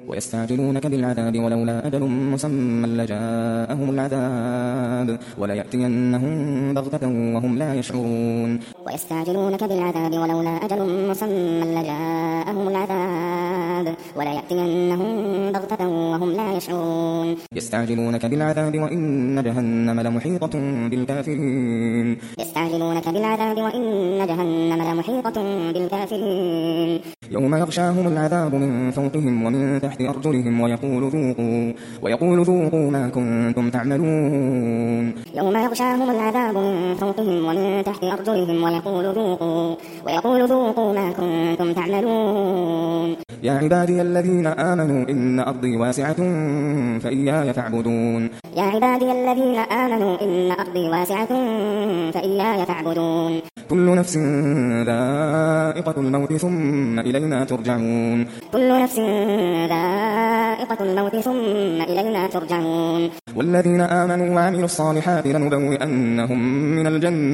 ويستعجلونك بالعذاب ولولا أجل مسمى لجاءهم العذاب وليأتينهم بغتة وهم لا يشعرون ويستعجلونك بالعذاب ولولا أجل مسمى لجاءهم العذاب وليأتينهم بغتة وهم لا يشعرون يستعجلونك بالعذاب وإن جهنم لمحيطة بالكافرين يستعجلونك بالعذاب وإن جهنم لمحيطة بالكافرين يوم يغشاهم العذاب من فوقهم ومن تحت أرجلهم ويقول ذوقوا ما كنتم تعملون يوم يغشاهم العذاب من فوقهم ومن تحت أرجلهم ويقول ذوقوا ما كنتم تعملون يا عبادي الذين آمنوا إن أرضي واسعة فإياي فاعبدون يا عبادي الذين آمنوا إن أرضي واسعة فإياي فاعبدون كل نفس ذائقة الموت ثم إلينا ترجعون كل نفس ذائقة الموت ثم إلينا ترجعون والذين آمنوا وعملوا الصالحات لنبوئنهم من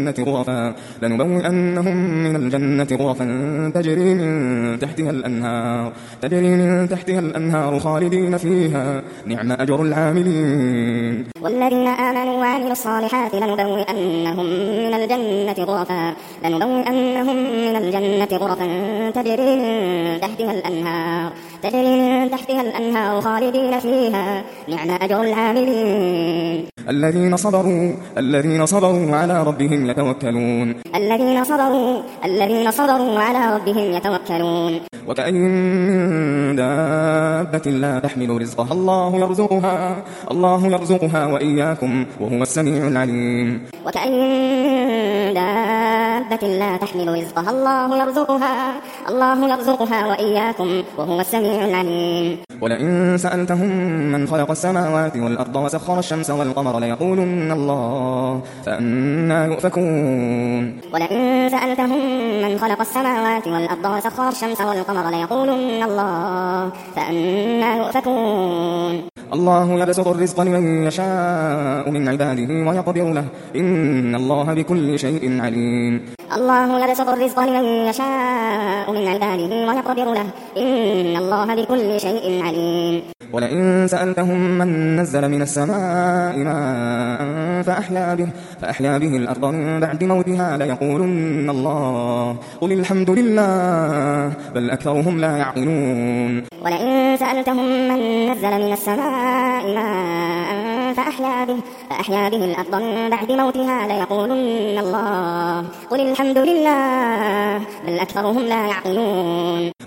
الجنة غرفا تجري من تحتها الأنهار خالدين فيها نعم أجر العاملين والذين آمنوا وعملوا الصالحات لنبوئنهم من الجنة غرفا تجري من تحتها الأنهار خالدين فيها نعم أجر العاملين الذين صبروا على ربهم يتوكلون الذين صبروا على ربهم يتوكلون وكأين من دابة لا تحمل رزقها الله يرزقها وإياكم وهو السميع العليم وكأين من دابة لا تحمل رزقها الله يرزقها وإياكم وهو السميع العليم ولئن سألتهم من خلق السماوات والأرض وسخر الشمس والقمر ليقولن الله فأنى يؤفكون ولئن سألتهم من خلق السماوات والأرض وسخر الشمس والقمر ليقولن الله فأنى يؤفكون الله يبسط الرزق لمن يشاء من عباده ويقدر له إن الله بكل شيء عليم الله يبسط الرزق لمن يشاء من عباده ويقدر له إن الله بكل شيء عليم ولئن سألتهم من نزل من السماء ماء فأحيا به الأرض من بعد موتها ليقولن الله قل الحمد لله بل أكثرهم لا يعقلون ولئن سألتهم من نزل من السماء ماء فأحيا به الأرض من بعد موتها ليقولن الله قل الحمد لله بل أكثرهم لا يعقلون